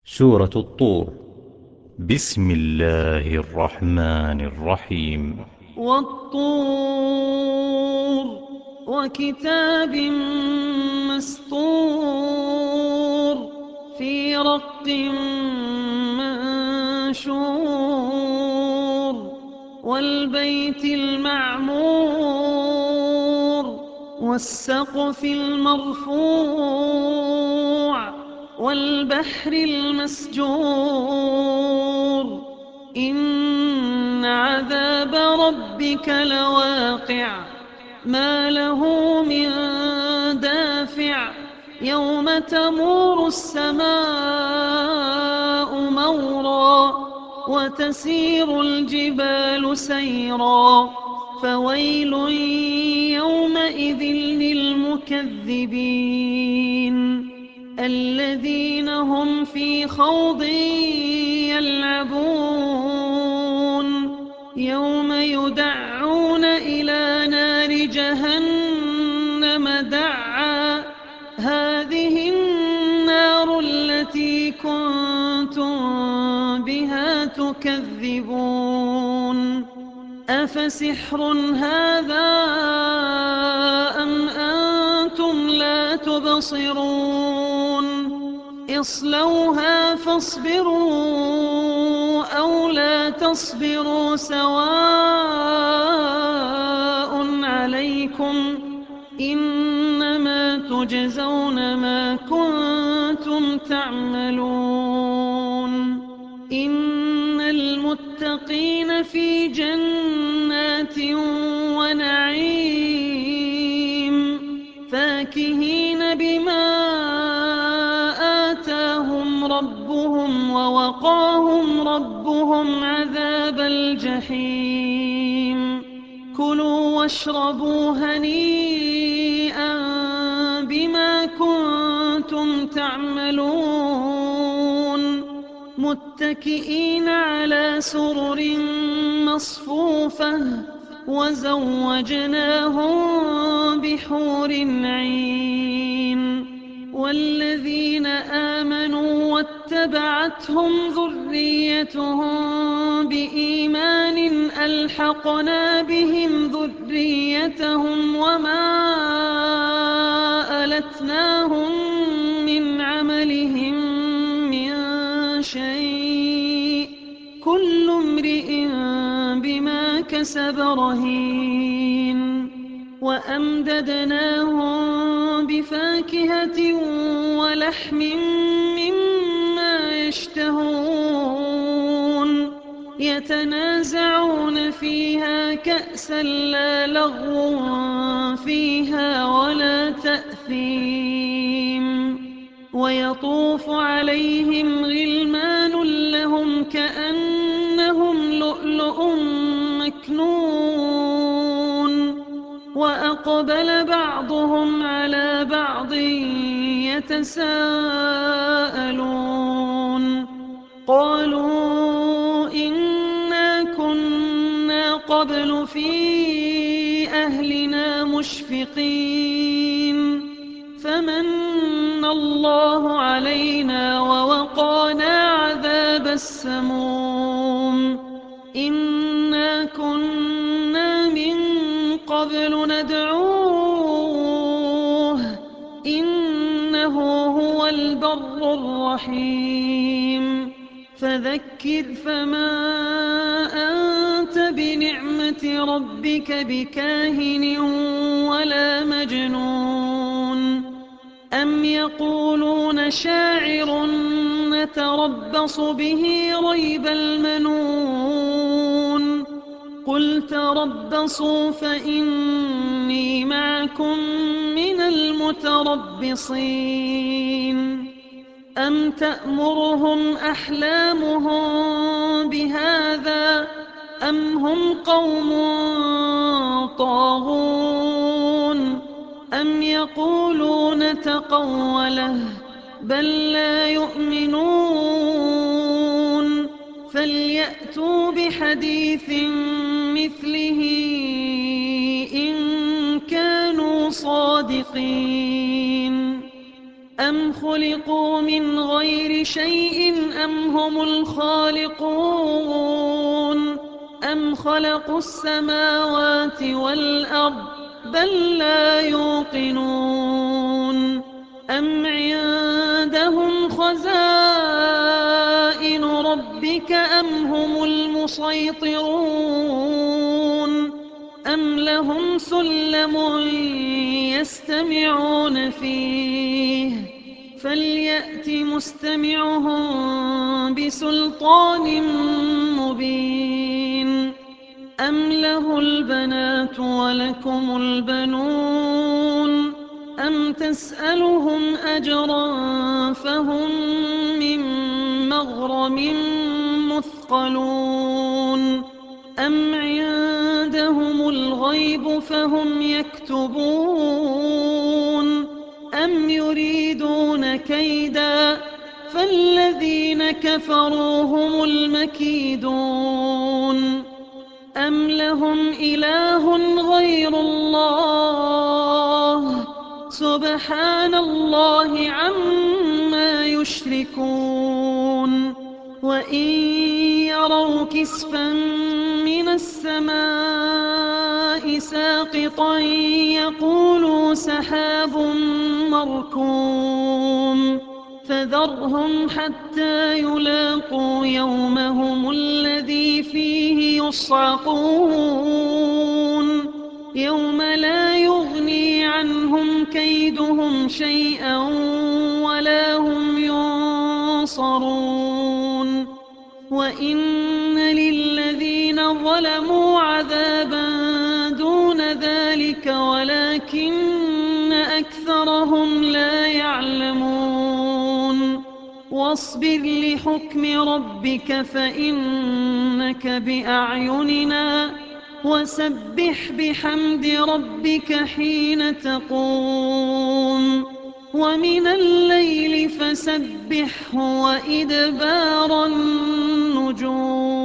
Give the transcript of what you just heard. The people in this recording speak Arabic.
سورة الطور. بسم الله الرحمن الرحيم. والطور وكتاب مسطور في رق منشور والبيت المعمور والسقف المرفوع والبحر المسجور إن عذاب ربك لواقع ما له من دافع يوم تمور السماء مورا وتسير الجبال سيرا فويل يومئذ للمكذبين الذين هم في خوض يلعبون يوم يدعون إلى نار جهنم دعا هذه النار التي كنتم بها تكذبون أفسحر هذا أم أنتم لا تبصرون اصلوها فاصبروا أو لا تصبروا سواء عليكم إنما تجزون ما كنتم تعملون إن المتقين في جنات ونعيم فاكهين بما آتاهم ربهم ووقاهم ربهم عذاب الجحيم كلوا واشربوا هنيئا بما كنتم تعملون متكئين على سرر مصفوفة وزوجناهم بحور عين والذين آمنوا واتبعتهم ذريتهم بإيمان ألحقنا بهم ذريتهم وما ألتناهم من عملهم من شيء كل امرئ بما كسب رهين وأمددناهم بفاكهة ولحم مما يشتهون يتنازعون فيها كأسا لا لغو فيها ولا تأثيم ويطوف عليهم غلمان لهم كأنهم لؤلؤ مكنون وأقبل بعضهم على بعض يتساءلون قالوا إنا كنا قبل في أهلنا مشفقين فمن الله علينا ووقانا عذاب السموم إنا كنا من قبل ندعوه إنه هو البر الرحيم فذكر فما أنت بنعمة ربك بكاهن ولا مجنون أم يقولون شاعر نتربص به ريب المنون قل تربصوا فإني معكم من المتربصين أم تأمرهم أحلامهم بهذا أم هم قوم طاغون أم يقولون تقوله بل لا يؤمنون فليأتوا بحديث مثله إن كانوا صادقين أم خلقوا من غير شيء أم هم الخالقون أم خلقوا السماوات والأرض بل لا يوقنون أم عندهم خزائن ربك أم هم المسيطرون أم لهم سلم يستمعون فيه فليأت مستمعهم بسلطان مبين أم له البنات ولكم البنون أم تسألهم أجرا فهم من مغرم مثقلون أم عندهم الغيب فهم يكتبون أم يريدون كيدا فالذين كفروا هم المكيدون أم لهم إله غير الله سبحان الله عما يشركون وإن يروا كسفا من السماء ساقطا يقولوا سحاب مركوم فذرهم حتى يلاقوا يومهم الذي فيه يصعقون يوم لا يغني عنهم كيدهم شيئا ولا هم ينصرون وإن للذين ظلموا عذابا دون ذلك ولكن أكثرهم لا يعلمون واصبر لحكم ربك فإنك بأعيننا وسبح بحمد ربك حين تقوم ومن الليل فسبحه وإدبار النجوم